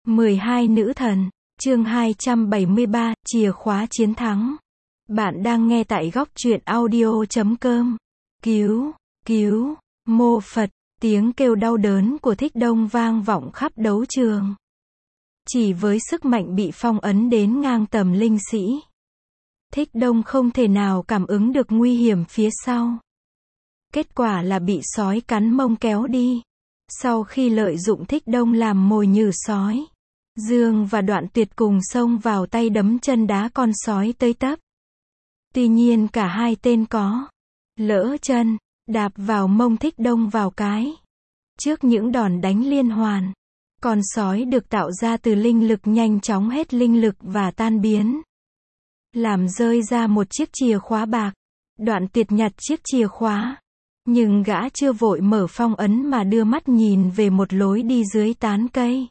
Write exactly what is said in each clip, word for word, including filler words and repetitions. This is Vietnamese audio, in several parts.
mười hai nữ thần, chương hai trăm bảy mươi ba, chìa khóa chiến thắng. Bạn đang nghe tại góc truyện audio chấm com. Cứu, cứu, mô Phật, tiếng kêu đau đớn của Thích Đông vang vọng khắp đấu trường. Chỉ với sức mạnh bị phong ấn đến ngang tầm linh sĩ, Thích Đông không thể nào cảm ứng được nguy hiểm phía sau. Kết quả là bị sói cắn mông kéo đi. Sau khi lợi dụng Thích Đông làm mồi nhử sói, Dương và Đoạn Tuyệt cùng xông vào tay đấm chân đá con sói tới tấp. Tuy nhiên cả hai tên có lỡ chân, đạp vào mông Thích Đông vào cái. Trước những đòn đánh liên hoàn, con sói được tạo ra từ linh lực nhanh chóng hết linh lực và tan biến, làm rơi ra một chiếc chìa khóa bạc. Đoạn Tuyệt nhặt chiếc chìa khóa, nhưng gã chưa vội mở phong ấn mà đưa mắt nhìn về một lối đi dưới tán cây,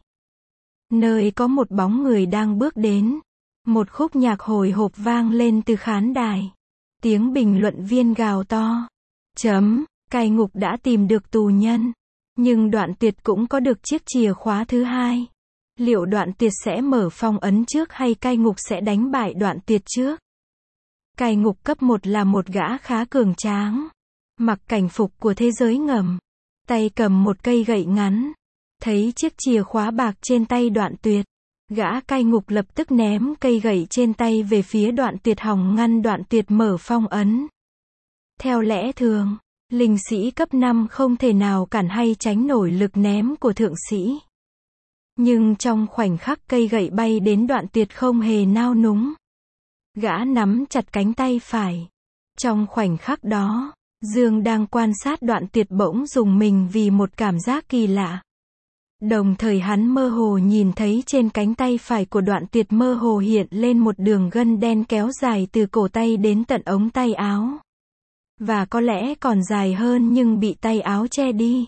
nơi có một bóng người đang bước đến. Một khúc nhạc hồi hộp vang lên từ khán đài. Tiếng bình luận viên gào to. Chấm, cai ngục đã tìm được tù nhân. Nhưng Đoạn Tuyệt cũng có được chiếc chìa khóa thứ hai. Liệu Đoạn Tuyệt sẽ mở phong ấn trước hay cai ngục sẽ đánh bại Đoạn Tuyệt trước? Cai ngục cấp một là một gã khá cường tráng, mặc cảnh phục của thế giới ngầm, tay cầm một cây gậy ngắn. Thấy chiếc chìa khóa bạc trên tay Đoạn Tuyệt, gã cai ngục lập tức ném cây gậy trên tay về phía Đoạn Tuyệt hòng ngăn Đoạn Tuyệt mở phong ấn. Theo lẽ thường, linh sĩ cấp năm không thể nào cản hay tránh nổi lực ném của thượng sĩ. Nhưng trong khoảnh khắc cây gậy bay đến, Đoạn Tuyệt không hề nao núng. Gã nắm chặt cánh tay phải. Trong khoảnh khắc đó, Dương đang quan sát Đoạn Tuyệt bỗng rùng mình vì một cảm giác kỳ lạ. Đồng thời hắn mơ hồ nhìn thấy trên cánh tay phải của Đoạn Tuyệt mơ hồ hiện lên một đường gân đen kéo dài từ cổ tay đến tận ống tay áo. Và có lẽ còn dài hơn nhưng bị tay áo che đi.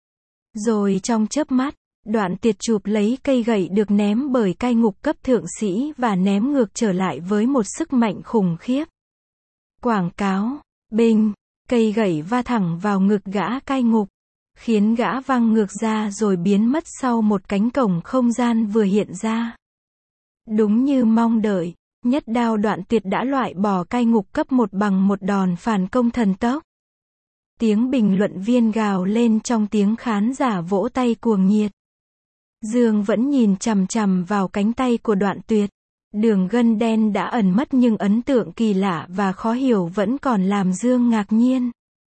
Rồi trong chớp mắt, Đoạn Tuyệt chụp lấy cây gậy được ném bởi cai ngục cấp thượng sĩ và ném ngược trở lại với một sức mạnh khủng khiếp. Quảng cáo, binh, cây gậy va thẳng vào ngực gã cai ngục, khiến gã văng ngược ra rồi biến mất sau một cánh cổng không gian vừa hiện ra. Đúng như mong đợi, nhất đao Đoạn Tuyệt đã loại bỏ cai ngục cấp một bằng một đòn phản công thần tốc. Tiếng bình luận viên gào lên trong tiếng khán giả vỗ tay cuồng nhiệt. Dương vẫn nhìn chằm chằm vào cánh tay của Đoạn Tuyệt. Đường gân đen đã ẩn mất nhưng ấn tượng kỳ lạ và khó hiểu vẫn còn làm Dương ngạc nhiên.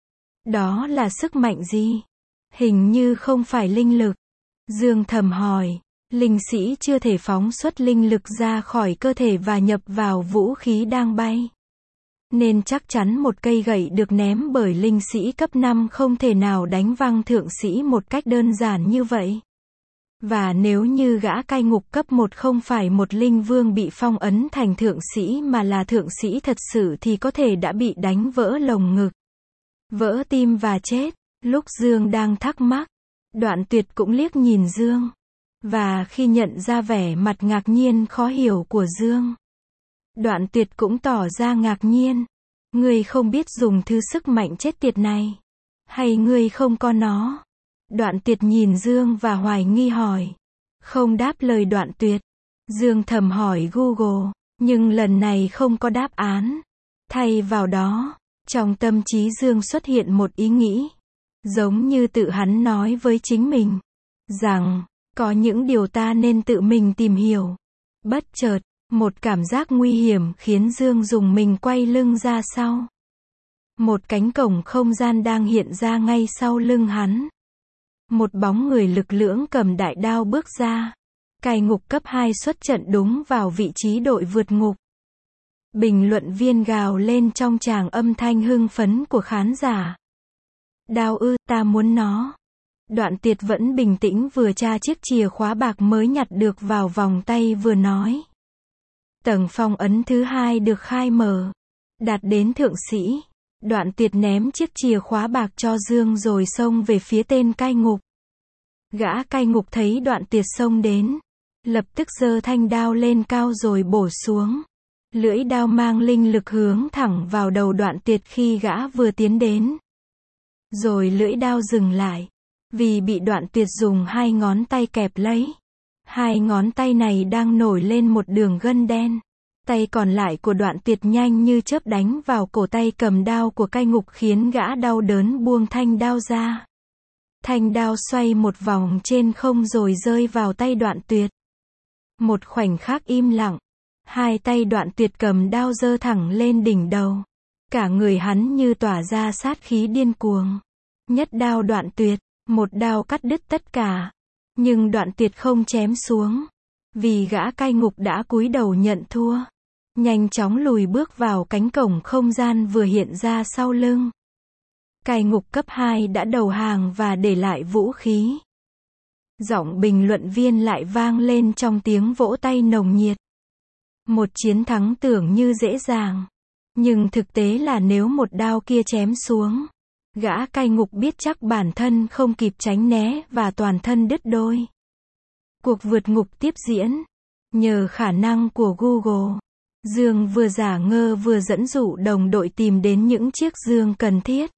Đó là sức mạnh gì? Hình như không phải linh lực. Dương thầm hỏi. Linh sĩ chưa thể phóng xuất linh lực ra khỏi cơ thể và nhập vào vũ khí đang bay, nên chắc chắn một cây gậy được ném bởi linh sĩ cấp năm không thể nào đánh văng thượng sĩ một cách đơn giản như vậy. Và nếu như gã cai ngục cấp một không phải một linh vương bị phong ấn thành thượng sĩ mà là thượng sĩ thật sự thì có thể đã bị đánh vỡ lồng ngực, vỡ tim và chết. Lúc Dương đang thắc mắc, Đoạn Tuyệt cũng liếc nhìn Dương. Và khi nhận ra vẻ mặt ngạc nhiên khó hiểu của Dương, Đoạn Tuyệt cũng tỏ ra ngạc nhiên. Ngươi không biết dùng thứ sức mạnh chết tiệt này? Hay ngươi không có nó? Đoạn Tuyệt nhìn Dương và hoài nghi hỏi. Không đáp lời Đoạn Tuyệt, Dương thầm hỏi Google, nhưng lần này không có đáp án. Thay vào đó, trong tâm trí Dương xuất hiện một ý nghĩ, giống như tự hắn nói với chính mình, rằng, có những điều ta nên tự mình tìm hiểu. Bất chợt, một cảm giác nguy hiểm khiến Dương dùng mình quay lưng ra sau. Một cánh cổng không gian đang hiện ra ngay sau lưng hắn. Một bóng người lực lưỡng cầm đại đao bước ra. Cai ngục cấp hai xuất trận đúng vào vị trí đội vượt ngục. Bình luận viên gào lên trong tràng âm thanh hưng phấn của khán giả. Đao ư, ta muốn nó. Đoạn Tuyệt vẫn bình tĩnh vừa tra chiếc chìa khóa bạc mới nhặt được vào vòng tay vừa nói. Tầng phong ấn thứ hai được khai mở. Đạt đến thượng sĩ. Đoạn Tuyệt ném chiếc chìa khóa bạc cho Dương rồi xông về phía tên cai ngục. Gã cai ngục thấy Đoạn Tuyệt xông đến, lập tức giơ thanh đao lên cao rồi bổ xuống. Lưỡi đao mang linh lực hướng thẳng vào đầu Đoạn Tuyệt khi gã vừa tiến đến. Rồi lưỡi đao dừng lại, vì bị Đoạn Tuyệt dùng hai ngón tay kẹp lấy. Hai ngón tay này đang nổi lên một đường gân đen. Tay còn lại của Đoạn Tuyệt nhanh như chớp đánh vào cổ tay cầm đao của Cai Ngục khiến gã đau đớn buông thanh đao ra. Thanh đao xoay một vòng trên không rồi rơi vào tay Đoạn Tuyệt. Một khoảnh khắc im lặng. Hai tay Đoạn Tuyệt cầm đao giơ thẳng lên đỉnh đầu. Cả người hắn như tỏa ra sát khí điên cuồng. Nhất đao Đoạn Tuyệt, một đao cắt đứt tất cả. Nhưng Đoạn Tuyệt không chém xuống. Vì gã Cai Ngục đã cúi đầu nhận thua. Nhanh chóng lùi bước vào cánh cổng không gian vừa hiện ra sau lưng. Cai Ngục cấp hai đã đầu hàng và để lại vũ khí. Giọng bình luận viên lại vang lên trong tiếng vỗ tay nồng nhiệt. Một chiến thắng tưởng như dễ dàng. Nhưng thực tế là nếu một đao kia chém xuống, gã Cai Ngục biết chắc bản thân không kịp tránh né và toàn thân đứt đôi. Cuộc vượt ngục tiếp diễn. Nhờ khả năng của Google, Dương vừa giả ngơ vừa dẫn dụ đồng đội tìm đến những chiếc dương cần thiết.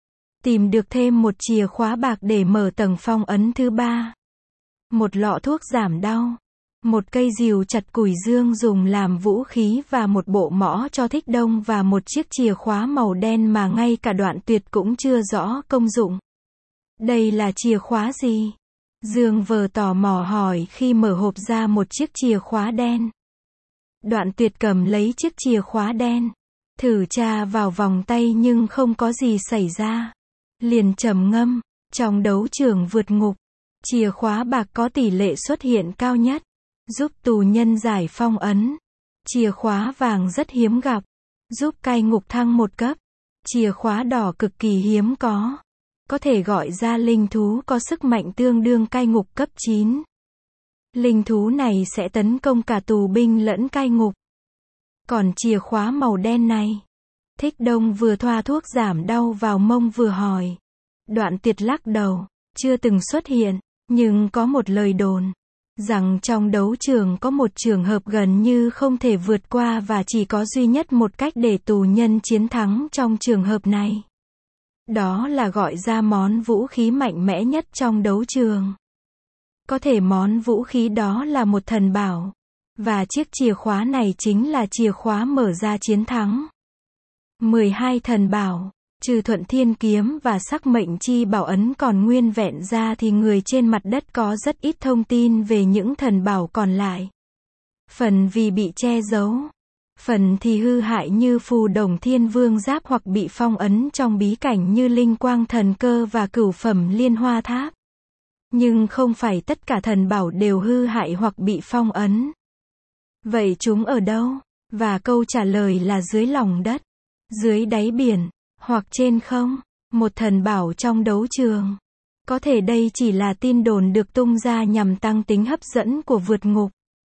Tìm được thêm một chìa khóa bạc để mở tầng phong ấn thứ ba. Một lọ thuốc giảm đau. Một cây rìu chặt củi Dương dùng làm vũ khí và một bộ mõ cho Thích Đông và một chiếc chìa khóa màu đen mà ngay cả Đoạn Tuyệt cũng chưa rõ công dụng. Đây là chìa khóa gì? Dương vờ tò mò hỏi khi mở hộp ra một chiếc chìa khóa đen. Đoạn Tuyệt cầm lấy chiếc chìa khóa đen. Thử tra vào vòng tay nhưng không có gì xảy ra. Liền trầm ngâm. Trong đấu trường vượt ngục, chìa khóa bạc có tỷ lệ xuất hiện cao nhất. Giúp tù nhân giải phong ấn. Chìa khóa vàng rất hiếm gặp. Giúp Cai Ngục thăng một cấp. Chìa khóa đỏ cực kỳ hiếm có. Có thể gọi ra linh thú có sức mạnh tương đương Cai Ngục cấp chín. Linh thú này sẽ tấn công cả tù binh lẫn Cai Ngục. Còn chìa khóa màu đen này? Thích Đông vừa thoa thuốc giảm đau vào mông vừa hỏi. Đoạn Tuyệt lắc đầu. Chưa từng xuất hiện. Nhưng có một lời đồn. Rằng trong đấu trường có một trường hợp gần như không thể vượt qua và chỉ có duy nhất một cách để tù nhân chiến thắng trong trường hợp này. Đó là gọi ra món vũ khí mạnh mẽ nhất trong đấu trường. Có thể món vũ khí đó là một thần bảo. Và chiếc chìa khóa này chính là chìa khóa mở ra chiến thắng. mười hai thần bảo, trừ Thuận Thiên Kiếm và Sắc Mệnh Chi Bảo ấn còn nguyên vẹn ra thì người trên mặt đất có rất ít thông tin về những thần bảo còn lại. Phần vì bị che giấu. Phần thì hư hại như Phù Đồng Thiên Vương Giáp hoặc bị phong ấn trong bí cảnh như Linh Quang Thần Cơ và Cửu Phẩm Liên Hoa Tháp. Nhưng không phải tất cả thần bảo đều hư hại hoặc bị phong ấn. Vậy chúng ở đâu? Và câu trả lời là dưới lòng đất, dưới đáy biển, hoặc trên không. Một thần bảo trong đấu trường. Có thể đây chỉ là tin đồn được tung ra nhằm tăng tính hấp dẫn của vượt ngục.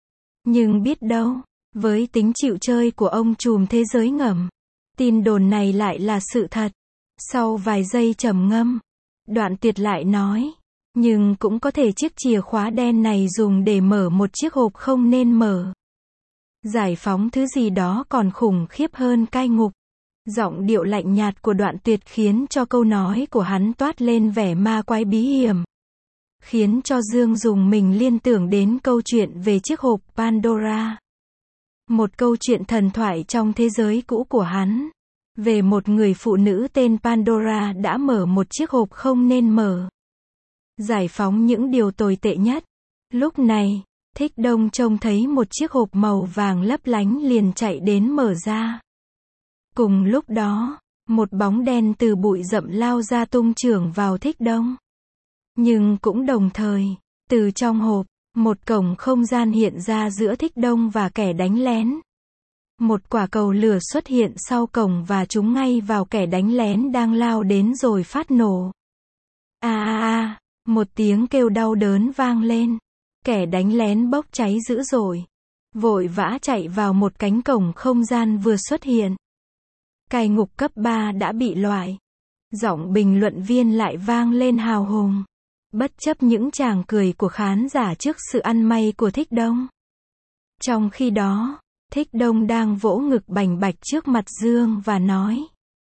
Nhưng biết đâu, với tính chịu chơi của ông trùm thế giới ngầm, tin đồn này lại là sự thật. Sau vài giây trầm ngâm, Đoạn Tuyệt lại nói. Nhưng cũng có thể chiếc chìa khóa đen này dùng để mở một chiếc hộp không nên mở. Giải phóng thứ gì đó còn khủng khiếp hơn Cai Ngục. Giọng điệu lạnh nhạt của Đoạn Tuyệt khiến cho câu nói của hắn toát lên vẻ ma quái bí hiểm. Khiến cho Dương dùng mình liên tưởng đến câu chuyện về chiếc hộp Pandora. Một câu chuyện thần thoại trong thế giới cũ của hắn. Về một người phụ nữ tên Pandora đã mở một chiếc hộp không nên mở. Giải phóng những điều tồi tệ nhất. Lúc này, Thích Đông trông thấy một chiếc hộp màu vàng lấp lánh liền chạy đến mở ra. Cùng lúc đó, một bóng đen từ bụi rậm lao ra tung chưởng vào Thích Đông. Nhưng cũng đồng thời, từ trong hộp, một cổng không gian hiện ra giữa Thích Đông và kẻ đánh lén. Một quả cầu lửa xuất hiện sau cổng và trúng ngay vào kẻ đánh lén đang lao đến rồi phát nổ. A a a, một tiếng kêu đau đớn vang lên. Kẻ đánh lén bốc cháy dữ dội. Vội vã chạy vào một cánh cổng không gian vừa xuất hiện. Cai Ngục cấp ba đã bị loại. Giọng bình luận viên lại vang lên hào hùng. Bất chấp những tràng cười của khán giả trước sự ăn may của Thích Đông. Trong khi đó, Thích Đông đang vỗ ngực bành bạch trước mặt Dương và nói.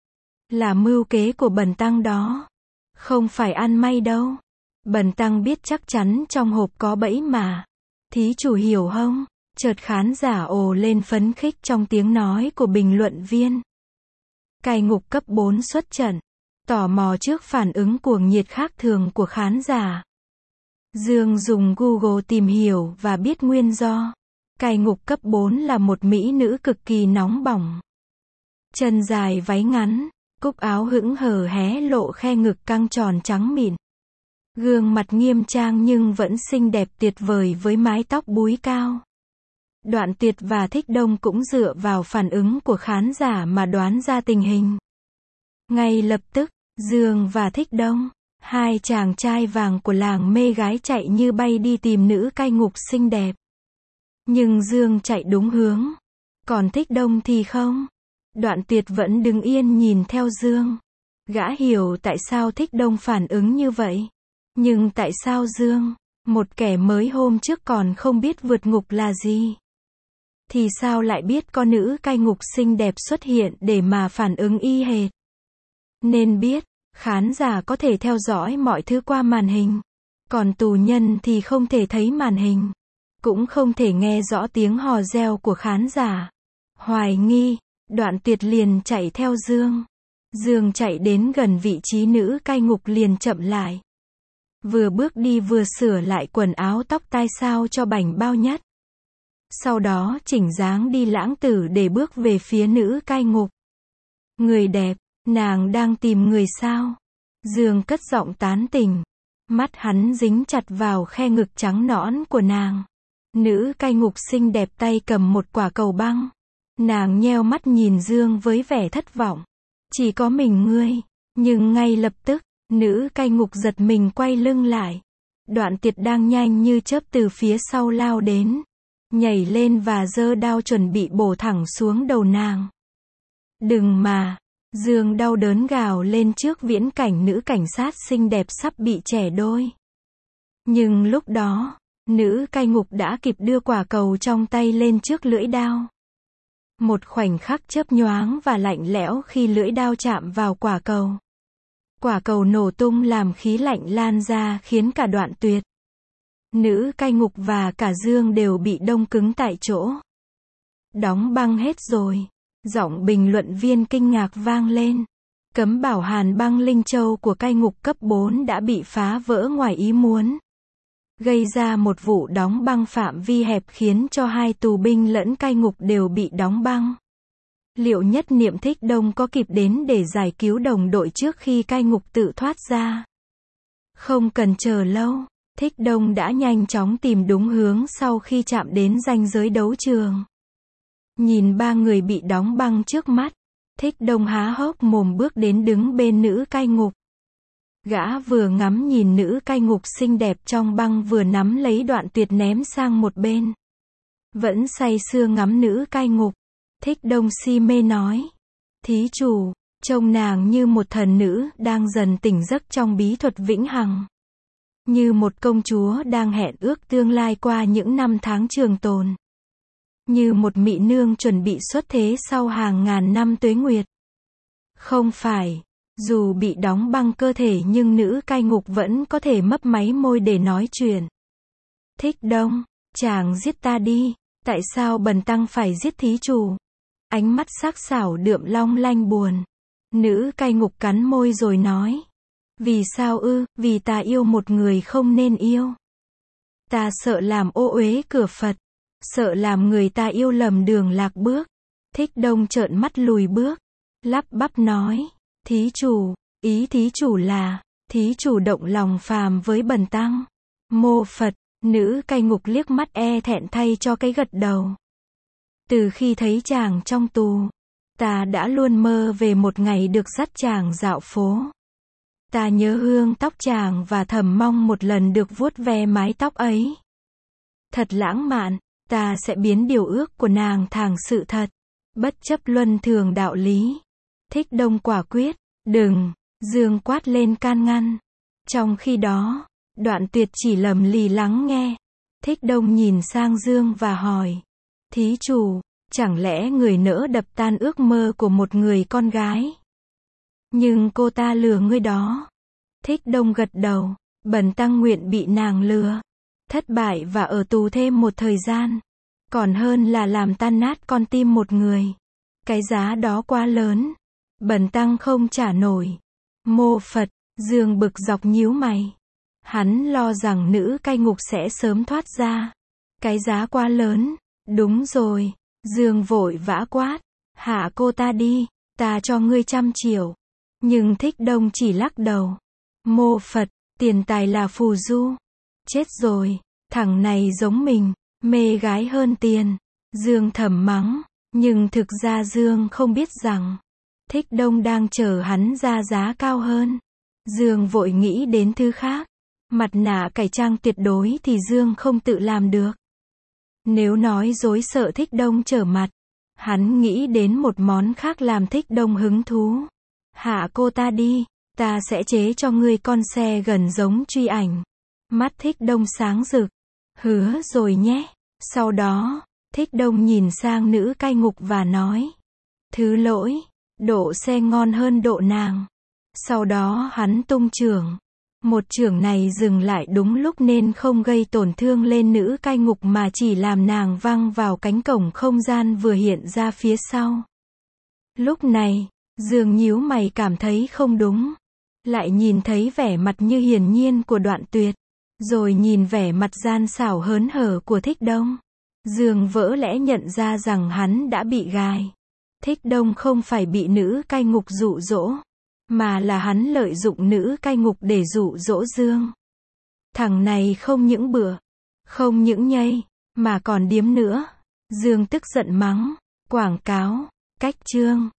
Là mưu kế của bần tăng đó. Không phải ăn may đâu. Bần tăng biết chắc chắn trong hộp có bẫy mà. Thí chủ hiểu không? Chợt khán giả ồ lên phấn khích trong tiếng nói của bình luận viên. Cai ngục cấp bốn xuất trận. Tò mò trước phản ứng cuồng nhiệt khác thường của khán giả. Dương dùng Google tìm hiểu và biết nguyên do. Cai ngục cấp bốn là một mỹ nữ cực kỳ nóng bỏng. Chân dài váy ngắn, cúc áo hững hờ hé lộ khe ngực căng tròn trắng mịn. Gương mặt nghiêm trang nhưng vẫn xinh đẹp tuyệt vời với mái tóc búi cao. Đoạn Tuyệt và Thích Đông cũng dựa vào phản ứng của khán giả mà đoán ra tình hình. Ngay lập tức, Dương và Thích Đông, hai chàng trai vàng của làng mê gái chạy như bay đi tìm nữ cai ngục xinh đẹp. Nhưng Dương chạy đúng hướng, còn Thích Đông thì không. Đoạn Tuyệt vẫn đứng yên nhìn theo Dương. Gã hiểu tại sao Thích Đông phản ứng như vậy. Nhưng tại sao Dương, một kẻ mới hôm trước còn không biết vượt ngục là gì, thì sao lại biết có nữ cai ngục xinh đẹp xuất hiện để mà phản ứng y hệt. Nên biết, khán giả có thể theo dõi mọi thứ qua màn hình, còn tù nhân thì không thể thấy màn hình, cũng không thể nghe rõ tiếng hò reo của khán giả. Hoài nghi, Đoạn Tuyệt liền chạy theo Dương. Dương chạy đến gần vị trí nữ cai ngục liền chậm lại. Vừa bước đi vừa sửa lại quần áo tóc tai sao cho bảnh bao nhất. Sau đó chỉnh dáng đi lãng tử để bước về phía nữ cai ngục. Người đẹp, nàng đang tìm người sao? Dương cất giọng tán tỉnh. Mắt hắn dính chặt vào khe ngực trắng nõn của nàng. Nữ cai ngục xinh đẹp tay cầm một quả cầu băng. Nàng nheo mắt nhìn Dương với vẻ thất vọng. Chỉ có mình ngươi. Nhưng ngay lập tức, nữ cai ngục giật mình quay lưng lại. Đoạn Tuyệt đang nhanh như chớp từ phía sau lao đến. Nhảy lên và giơ đao chuẩn bị bổ thẳng xuống đầu nàng. Đừng mà! Dương đau đớn gào lên trước viễn cảnh nữ cảnh sát xinh đẹp sắp bị chẻ đôi. Nhưng lúc đó, nữ cai ngục đã kịp đưa quả cầu trong tay lên trước lưỡi đao. Một khoảnh khắc chớp nhoáng và lạnh lẽo khi lưỡi đao chạm vào quả cầu. Quả cầu nổ tung làm khí lạnh lan ra khiến cả Đoạn Tuyệt, nữ cai ngục và cả Dương đều bị đông cứng tại chỗ. Đóng băng hết rồi. Giọng bình luận viên kinh ngạc vang lên. Cấm bảo hàn băng linh châu của cai ngục cấp bốn đã bị phá vỡ ngoài ý muốn. Gây ra một vụ đóng băng phạm vi hẹp khiến cho hai tù binh lẫn cai ngục đều bị đóng băng. Liệu Nhất Niệm Thích Đông có kịp đến để giải cứu đồng đội trước khi cai ngục tự thoát ra? Không cần chờ lâu, Thích Đông đã nhanh chóng tìm đúng hướng sau khi chạm đến ranh giới đấu trường. Nhìn ba người bị đóng băng trước mắt, Thích Đông há hốc mồm bước đến đứng bên nữ cai ngục. Gã vừa ngắm nhìn nữ cai ngục xinh đẹp trong băng vừa nắm lấy Đoạn Tuyệt ném sang một bên. Vẫn say sưa ngắm nữ cai ngục, Thích Đông si mê nói. Thí chủ, trông nàng như một thần nữ đang dần tỉnh giấc trong bí thuật vĩnh hằng. Như một công chúa đang hẹn ước tương lai qua những năm tháng trường tồn. Như một mỹ nương chuẩn bị xuất thế sau hàng ngàn năm tuế nguyệt. Không phải, dù bị đóng băng cơ thể nhưng nữ cai ngục vẫn có thể mấp máy môi để nói chuyện. Thích Đông, chàng giết ta đi, tại sao bần tăng phải giết thí chủ? Ánh mắt sắc sảo đượm long lanh buồn. Nữ cai ngục cắn môi rồi nói. Vì sao ư, vì ta yêu một người không nên yêu. Ta sợ làm ô uế cửa Phật. Sợ làm người ta yêu lầm đường lạc bước. Thích Đông trợn mắt lùi bước. Lắp bắp nói. Thí chủ, ý thí chủ là, thí chủ động lòng phàm với bần tăng. Mô Phật, nữ cai ngục liếc mắt e thẹn thay cho cái gật đầu. Từ khi thấy chàng trong tù, ta đã luôn mơ về một ngày được dắt chàng dạo phố. Ta nhớ hương tóc chàng và thầm mong một lần được vuốt ve mái tóc ấy. Thật lãng mạn, ta sẽ biến điều ước của nàng thành sự thật, bất chấp luân thường đạo lý. Thích Đông quả quyết, đừng, Dương quát lên can ngăn. Trong khi đó, Đoạn Tuyệt chỉ lầm lì lắng nghe. Thích Đông nhìn sang Dương và hỏi. Thí chủ, chẳng lẽ người nỡ đập tan ước mơ của một người con gái? Nhưng cô ta lừa ngươi đó. Thích Đông gật đầu, bần tăng nguyện bị nàng lừa. Thất bại và ở tù thêm một thời gian. Còn hơn là làm tan nát con tim một người. Cái giá đó quá lớn. Bần tăng không trả nổi. Mô Phật, Dương bực dọc nhíu mày. Hắn lo rằng nữ cai ngục sẽ sớm thoát ra. Cái giá quá lớn. Đúng rồi. Dương vội vã quát. Hạ cô ta đi. Ta cho ngươi trăm triệu. Nhưng Thích Đông chỉ lắc đầu. Mô Phật, tiền tài là phù du. Chết rồi. Thằng này giống mình. Mê gái hơn tiền. Dương thầm mắng. Nhưng thực ra Dương không biết rằng Thích Đông đang chờ hắn ra giá cao hơn. Dương vội nghĩ đến thứ khác. Mặt nạ cải trang tuyệt đối thì Dương không tự làm được. Nếu nói dối sợ Thích Đông trở mặt, hắn nghĩ đến một món khác làm Thích Đông hứng thú. Hạ cô ta đi, ta sẽ chế cho ngươi con xe gần giống truy ảnh. Mắt Thích Đông sáng rực. Hứa rồi nhé. Sau đó, Thích Đông nhìn sang nữ cai ngục và nói. Thứ lỗi, độ xe ngon hơn độ nàng. Sau đó hắn tung chưởng. Một chưởng này dừng lại đúng lúc nên không gây tổn thương lên nữ cai ngục mà chỉ làm nàng văng vào cánh cổng không gian vừa hiện ra phía sau. Lúc này, Dương nhíu mày cảm thấy không đúng. Lại nhìn thấy vẻ mặt như hiển nhiên của Đoạn Tuyệt. Rồi nhìn vẻ mặt gian xảo hớn hở của Thích Đông. Dương vỡ lẽ nhận ra rằng hắn đã bị gài. Thích Đông không phải bị nữ cai ngục dụ dỗ, mà là hắn lợi dụng nữ cai ngục để dụ dỗ Dương. Thằng này không những bựa, không những nhây, mà còn điếm nữa. Dương tức giận mắng. Quảng cáo, cách chương.